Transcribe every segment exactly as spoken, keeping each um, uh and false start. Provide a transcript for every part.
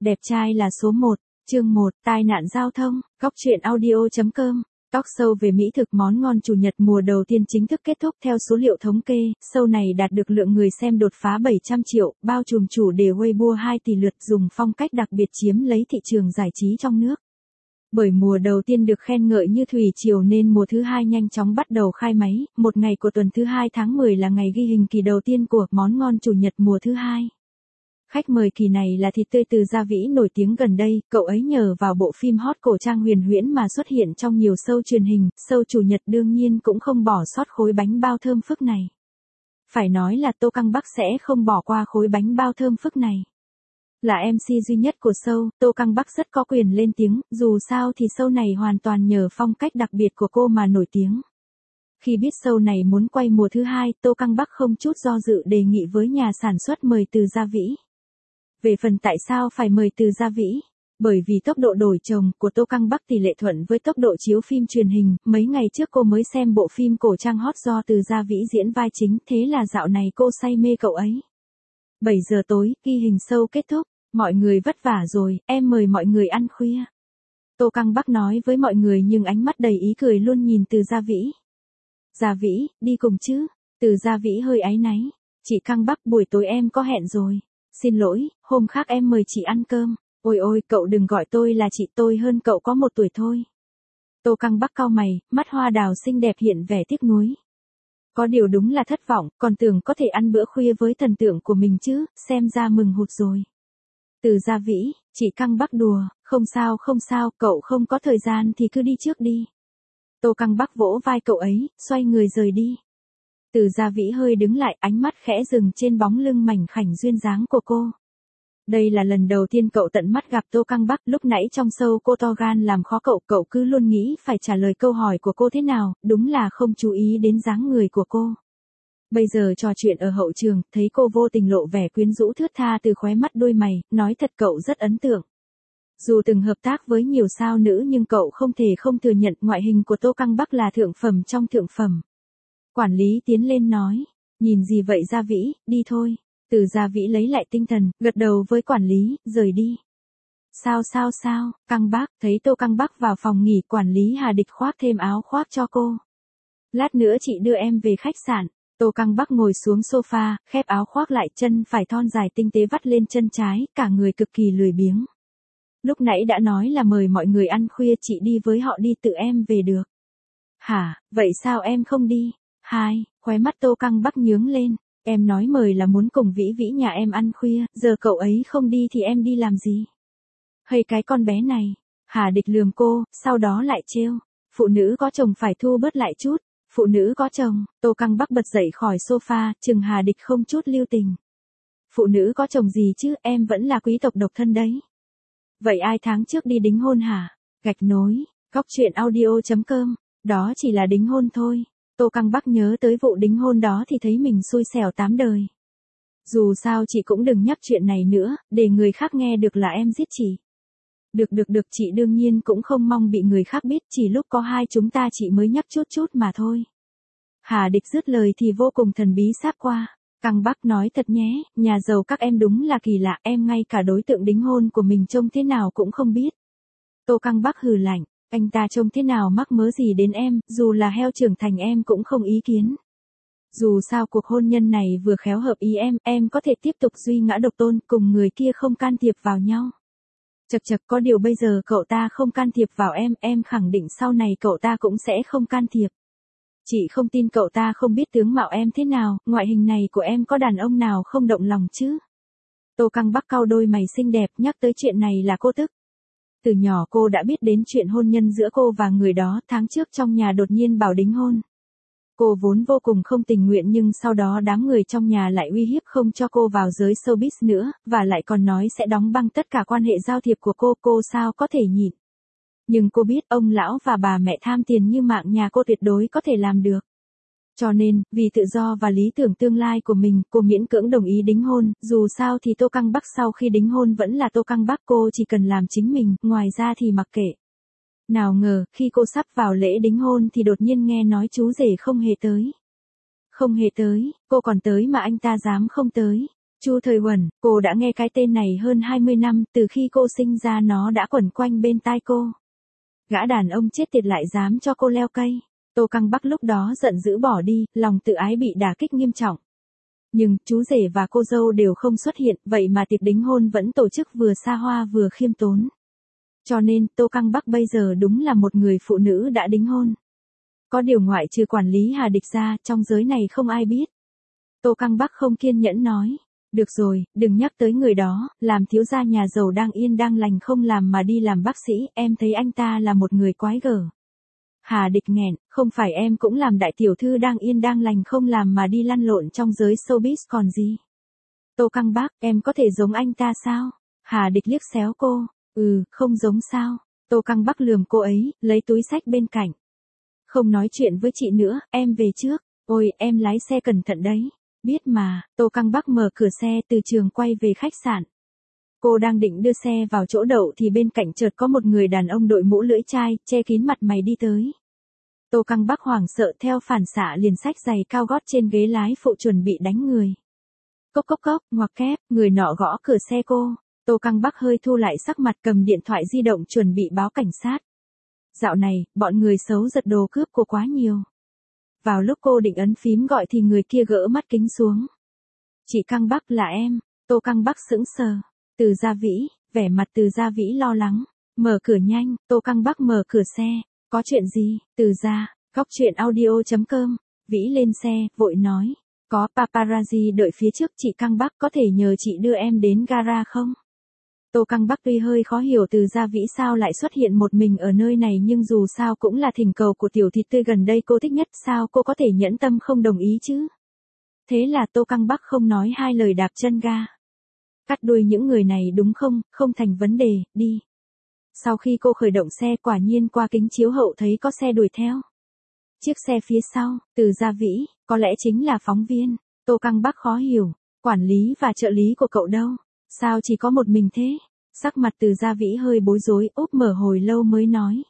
Đẹp trai là số một, chương một, tai nạn giao thông, Góc truyện audio chấm com. Talk show về mỹ thực món ngon Chủ nhật mùa đầu tiên chính thức kết thúc. Theo số liệu thống kê, show này đạt được lượng người xem đột phá bảy trăm triệu, bao trùm chủ đề Weibo hai tỷ lượt dùng phong cách đặc biệt chiếm lấy thị trường giải trí trong nước. Bởi mùa đầu tiên được khen ngợi như thủy triều nên mùa thứ hai nhanh chóng bắt đầu khai máy, một ngày của tuần thứ hai tháng mười là ngày ghi hình kỳ đầu tiên của món ngon Chủ nhật mùa thứ hai. Khách mời kỳ này là thịt tươi từ Gia Vĩ nổi tiếng gần đây, cậu ấy nhờ vào bộ phim hot cổ trang huyền huyễn mà xuất hiện trong nhiều show truyền hình, show Chủ nhật đương nhiên cũng không bỏ sót khối bánh bao thơm phức này. Phải nói là Tô Căng Bắc sẽ không bỏ qua khối bánh bao thơm phức này. Là em xê duy nhất của show, Tô Căng Bắc rất có quyền lên tiếng, dù sao thì show này hoàn toàn nhờ phong cách đặc biệt của cô mà nổi tiếng. Khi biết show này muốn quay mùa thứ hai, Tô Căng Bắc không chút do dự đề nghị với nhà sản xuất mời Từ Gia Vĩ. Về phần tại sao phải mời Từ Gia Vĩ? Bởi vì tốc độ đổi chồng của Tô Căng Bắc tỷ lệ thuận với tốc độ chiếu phim truyền hình, mấy ngày trước cô mới xem bộ phim cổ trang hot do Từ Gia Vĩ diễn vai chính, thế là dạo này cô say mê cậu ấy. bảy giờ tối, ghi hình show kết thúc, mọi người vất vả rồi, em mời mọi người ăn khuya. Tô Căng Bắc nói với mọi người nhưng ánh mắt đầy ý cười luôn nhìn Từ Gia Vĩ. Gia Vĩ, đi cùng chứ? Từ Gia Vĩ hơi áy náy. Chị Căng Bắc, buổi tối em có hẹn rồi. Xin lỗi, hôm khác em mời chị ăn cơm. Ôi ôi, cậu đừng gọi tôi là chị, tôi hơn cậu có một tuổi thôi. Tô Căng Bắc cau mày, mắt hoa đào xinh đẹp hiện vẻ tiếc nuối. Có điều đúng là thất vọng, còn tưởng có thể ăn bữa khuya với thần tượng của mình chứ, xem ra mừng hụt rồi. Từ Gia Vĩ, chị Căng Bắc đùa, không sao không sao, cậu không có thời gian thì cứ đi trước đi. Tô Căng Bắc vỗ vai cậu ấy, xoay người rời đi. Từ Gia Vĩ hơi đứng lại, ánh mắt khẽ dừng trên bóng lưng mảnh khảnh duyên dáng của cô. Đây là lần đầu tiên cậu tận mắt gặp Tô Căng Bắc, lúc nãy trong show cô to gan làm khó cậu, cậu cứ luôn nghĩ phải trả lời câu hỏi của cô thế nào, đúng là không chú ý đến dáng người của cô. Bây giờ trò chuyện ở hậu trường, thấy cô vô tình lộ vẻ quyến rũ thướt tha từ khóe mắt đôi mày, nói thật cậu rất ấn tượng. Dù từng hợp tác với nhiều sao nữ nhưng cậu không thể không thừa nhận ngoại hình của Tô Căng Bắc là thượng phẩm trong thượng phẩm. Quản lý tiến lên nói, nhìn gì vậy Gia Vĩ, đi thôi. Từ Gia Vĩ lấy lại tinh thần, gật đầu với quản lý, rời đi. Sao sao sao, Căng Bắc, thấy Tô Căng Bắc vào phòng nghỉ, quản lý Hà Địch khoác thêm áo khoác cho cô. Lát nữa chị đưa em về khách sạn. Tô Căng Bắc ngồi xuống sofa, khép áo khoác lại, chân phải thon dài tinh tế vắt lên chân trái, cả người cực kỳ lười biếng. Lúc nãy đã nói là mời mọi người ăn khuya, chị đi với họ đi, tự em về được. Hả, vậy sao em không đi? Hai, khóe mắt Tô Căng Bắc nhướng lên, em nói mời là muốn cùng Vĩ Vĩ nhà em ăn khuya, giờ cậu ấy không đi thì em đi làm gì? Hay cái con bé này, Hà Địch lườm cô, sau đó lại trêu, phụ nữ có chồng phải thu bớt lại chút, phụ nữ có chồng. Tô Căng Bắc bật dậy khỏi sofa, chừng Hà Địch không chút lưu tình. Phụ nữ có chồng gì chứ, em vẫn là quý tộc độc thân đấy. Vậy ai tháng trước đi đính hôn hả? Gạch nối, Góc truyện audio chấm com, đó chỉ là đính hôn thôi. Tô Căng Bắc nhớ tới vụ đính hôn đó thì thấy mình xui xẻo tám đời. Dù sao chị cũng đừng nhắc chuyện này nữa, để người khác nghe được là em giết chị. Được được được, chị đương nhiên cũng không mong bị người khác biết, chỉ lúc có hai chúng ta chị mới nhắc chút chút mà thôi. Hà Địch dứt lời thì vô cùng thần bí sáp qua. Căng Bắc nói thật nhé, nhà giàu các em đúng là kỳ lạ, em ngay cả đối tượng đính hôn của mình trông thế nào cũng không biết. Tô Căng Bắc hừ lạnh, anh ta trông thế nào mắc mớ gì đến em, dù là heo trưởng thành em cũng không ý kiến. Dù sao cuộc hôn nhân này vừa khéo hợp ý em, em có thể tiếp tục duy ngã độc tôn, cùng người kia không can thiệp vào nhau. Chật chật, có điều bây giờ cậu ta không can thiệp vào em, em khẳng định sau này cậu ta cũng sẽ không can thiệp. Chị không tin cậu ta không biết tướng mạo em thế nào, ngoại hình này của em có đàn ông nào không động lòng chứ? Tô Căng Bắc cau đôi mày xinh đẹp, nhắc tới chuyện này là cô tức. Từ nhỏ cô đã biết đến chuyện hôn nhân giữa cô và người đó, tháng trước trong nhà đột nhiên bảo đính hôn. Cô vốn vô cùng không tình nguyện nhưng sau đó đám người trong nhà lại uy hiếp không cho cô vào giới showbiz nữa, và lại còn nói sẽ đóng băng tất cả quan hệ giao thiệp của cô, cô sao có thể nhịn. Nhưng cô biết ông lão và bà mẹ tham tiền như mạng nhà cô tuyệt đối có thể làm được. Cho nên, vì tự do và lý tưởng tương lai của mình, cô miễn cưỡng đồng ý đính hôn, dù sao thì Tô Căng Bắc sau khi đính hôn vẫn là Tô Căng Bắc, cô chỉ cần làm chính mình, ngoài ra thì mặc kệ. Nào ngờ, khi cô sắp vào lễ đính hôn thì đột nhiên nghe nói chú rể không hề tới. Không hề tới, cô còn tới mà anh ta dám không tới. Chu Thời Huẩn, cô đã nghe cái tên này hơn hai mươi năm, từ khi cô sinh ra nó đã quẩn quanh bên tai cô. Gã đàn ông chết tiệt lại dám cho cô leo cây. Tô Căng Bắc lúc đó giận dữ bỏ đi, lòng tự ái bị đả kích nghiêm trọng. Nhưng, chú rể và cô dâu đều không xuất hiện, vậy mà tiệc đính hôn vẫn tổ chức vừa xa hoa vừa khiêm tốn. Cho nên, Tô Căng Bắc bây giờ đúng là một người phụ nữ đã đính hôn. Có điều ngoại trừ quản lý Hà Địch ra, trong giới này không ai biết. Tô Căng Bắc không kiên nhẫn nói. Được rồi, đừng nhắc tới người đó, làm thiếu gia nhà giàu đang yên đang lành không làm mà đi làm bác sĩ, em thấy anh ta là một người quái gở. Hà Địch nghẹn, không phải em cũng làm đại tiểu thư đang yên đang lành không làm mà đi lăn lộn trong giới showbiz còn gì. Tô Căng Bắc, em có thể giống anh ta sao? Hà Địch liếc xéo cô, ừ, không giống sao. Tô Căng Bắc lườm cô ấy, lấy túi xách bên cạnh. Không nói chuyện với chị nữa, em về trước. Ôi, em lái xe cẩn thận đấy. Biết mà, Tô Căng Bắc mở cửa xe từ trường quay về khách sạn. Cô đang định đưa xe vào chỗ đậu thì bên cạnh chợt có một người đàn ông đội mũ lưỡi chai, che kín mặt mày đi tới. Tô Căng Bắc hoảng sợ theo phản xạ liền xách giày cao gót trên ghế lái phụ chuẩn bị đánh người. Cốc cốc cốc, ngoặc kép, người nọ gõ cửa xe cô. Tô Căng Bắc hơi thu lại sắc mặt cầm điện thoại di động chuẩn bị báo cảnh sát. Dạo này, bọn người xấu giật đồ cướp cô quá nhiều. Vào lúc cô định ấn phím gọi thì người kia gỡ mắt kính xuống. Chị Căng Bắc là em. Tô Căng Bắc sững sờ. Từ Gia Vĩ, vẻ mặt Từ Gia Vĩ lo lắng. Mở cửa nhanh, Tô Căng Bắc mở cửa xe. Có chuyện gì? Từ Gia, góc chuyện audio chấm com. Vĩ lên xe, vội nói. Có paparazzi đợi phía trước, chị Căng Bắc có thể nhờ chị đưa em đến gara không? Tô Căng Bắc tuy hơi khó hiểu Từ Gia Vĩ sao lại xuất hiện một mình ở nơi này nhưng dù sao cũng là thỉnh cầu của tiểu thịt tươi gần đây cô thích nhất, sao cô có thể nhẫn tâm không đồng ý chứ? Thế là Tô Căng Bắc không nói hai lời đạp chân ga. Cắt đuôi những người này đúng không, không thành vấn đề, đi. Sau khi cô khởi động xe quả nhiên qua kính chiếu hậu thấy có xe đuổi theo. Chiếc xe phía sau, Từ Gia Vĩ, có lẽ chính là phóng viên. Tô Căng Bắc khó hiểu, quản lý và trợ lý của cậu đâu? Sao chỉ có một mình thế? Sắc mặt Từ Gia Vĩ hơi bối rối, úp mở hồi lâu mới nói.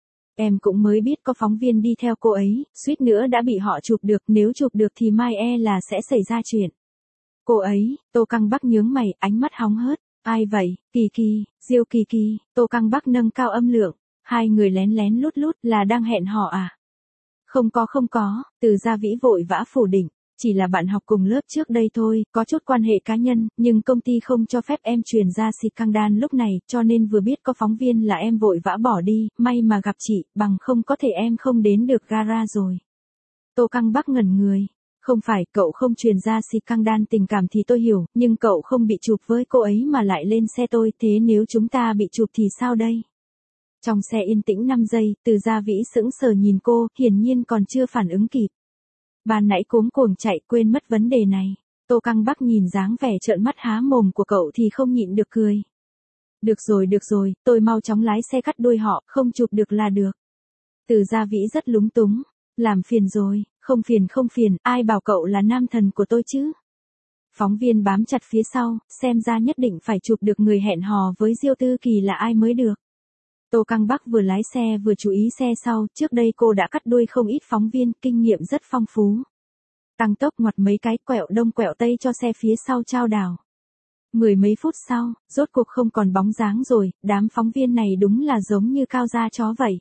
Em cũng mới biết có phóng viên đi theo cô ấy, suýt nữa đã bị họ chụp được, nếu chụp được thì mai e là sẽ xảy ra chuyện. Cô ấy, Tô Căng Bắc nhướng mày, ánh mắt hóng hớt. Ai vậy? Kỳ Kỳ, Diêu Kỳ Kỳ, Tô Căng Bắc nâng cao âm lượng. Hai người lén lén lút lút là đang hẹn hò à? Không có không có, Từ Gia Vĩ vội vã phủ định. Chỉ là bạn học cùng lớp trước đây thôi, có chút quan hệ cá nhân, nhưng công ty không cho phép em truyền ra xịt căng đan lúc này, cho nên vừa biết có phóng viên là em vội vã bỏ đi, may mà gặp chị, bằng không có thể em không đến được gara rồi. Tô Căng Bắc ngẩn người. Không phải, cậu không truyền ra xịt căng đan tình cảm thì tôi hiểu, nhưng cậu không bị chụp với cô ấy mà lại lên xe tôi, thế nếu chúng ta bị chụp thì sao đây? Trong xe yên tĩnh năm giây, Từ Gia Vĩ sững sờ nhìn cô, hiển nhiên còn chưa phản ứng kịp. Ban nãy cuống cuồng chạy quên mất vấn đề này. Tô Căng Bắc nhìn dáng vẻ trợn mắt há mồm của cậu thì không nhịn được cười. Được rồi được rồi, tôi mau chóng lái xe cắt đuôi họ, không chụp được là được. Từ Gia Vĩ rất lúng túng. Làm phiền rồi, không phiền không phiền, ai bảo cậu là nam thần của tôi chứ. Phóng viên bám chặt phía sau, xem ra nhất định phải chụp được người hẹn hò với Diêu Tư Kỳ là ai mới được. Tô Căng Bắc vừa lái xe vừa chú ý xe sau, trước đây cô đã cắt đuôi không ít phóng viên, kinh nghiệm rất phong phú. Tăng tốc ngoặt mấy cái quẹo đông quẹo tây cho xe phía sau chao đảo. Mười mấy phút sau, rốt cuộc không còn bóng dáng rồi, đám phóng viên này đúng là giống như cao da chó vậy.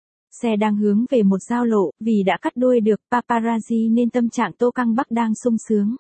Xe đang hướng về một giao lộ, vì đã cắt đuôi được paparazzi nên tâm trạng Tô Căng Bắc đang sung sướng.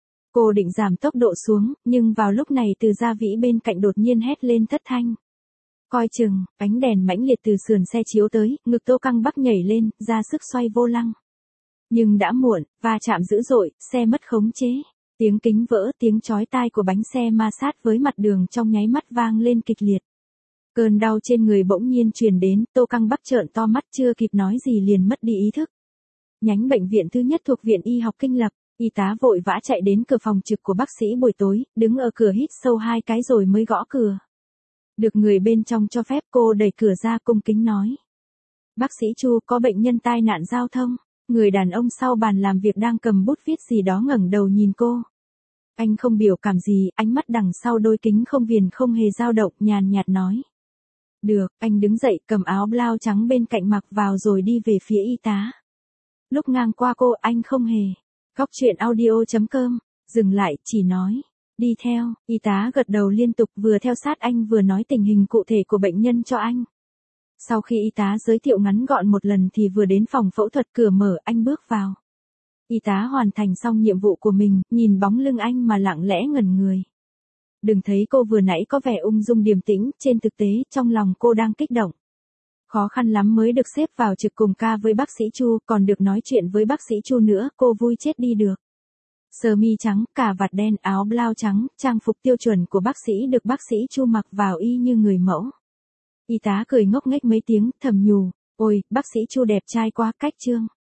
Cô định giảm tốc độ xuống, nhưng vào lúc này Từ Gia Vĩ bên cạnh đột nhiên hét lên thất thanh. Coi chừng, ánh đèn mãnh liệt từ sườn xe chiếu tới, ngực Tô Căng Bắc nhảy lên, ra sức xoay vô lăng. Nhưng đã muộn, va chạm dữ dội, xe mất khống chế. Tiếng kính vỡ, tiếng chói tai của bánh xe ma sát với mặt đường trong nháy mắt vang lên kịch liệt. Cơn đau trên người bỗng nhiên truyền đến, Tô Căng Bắc trợn to mắt chưa kịp nói gì liền mất đi ý thức. Nhánh bệnh viện thứ nhất thuộc Viện Y học Kinh Lập, y tá vội vã chạy đến cửa phòng trực của bác sĩ buổi tối, đứng ở cửa hít sâu hai cái rồi mới gõ cửa. Được người bên trong cho phép cô đẩy cửa ra cung kính nói. Bác sĩ Chu, có bệnh nhân tai nạn giao thông. Người đàn ông sau bàn làm việc đang cầm bút viết gì đó ngẩng đầu nhìn cô. Anh không biểu cảm gì, ánh mắt đằng sau đôi kính không viền không hề dao động, nhàn nhạt nói. Được, anh đứng dậy cầm áo blau trắng bên cạnh mặc vào rồi đi về phía y tá. Lúc ngang qua cô anh không hề. Góc chuyện audio chấm com, dừng lại, chỉ nói. Đi theo, y tá gật đầu liên tục vừa theo sát anh vừa nói tình hình cụ thể của bệnh nhân cho anh. Sau khi y tá giới thiệu ngắn gọn một lần thì vừa đến phòng phẫu thuật cửa mở anh bước vào. Y tá hoàn thành xong nhiệm vụ của mình, nhìn bóng lưng anh mà lặng lẽ ngẩn người. Đừng thấy cô vừa nãy có vẻ ung dung điềm tĩnh, trên thực tế, trong lòng cô đang kích động. Khó khăn lắm mới được xếp vào trực cùng ca với bác sĩ Chu, còn được nói chuyện với bác sĩ Chu nữa, cô vui chết đi được. Sơ mi trắng, cà vạt đen, áo blau trắng, trang phục tiêu chuẩn của bác sĩ được bác sĩ Chu mặc vào y như người mẫu. Y tá cười ngốc nghếch mấy tiếng, thầm nhủ, ôi, bác sĩ Chu đẹp trai quá, cách trương.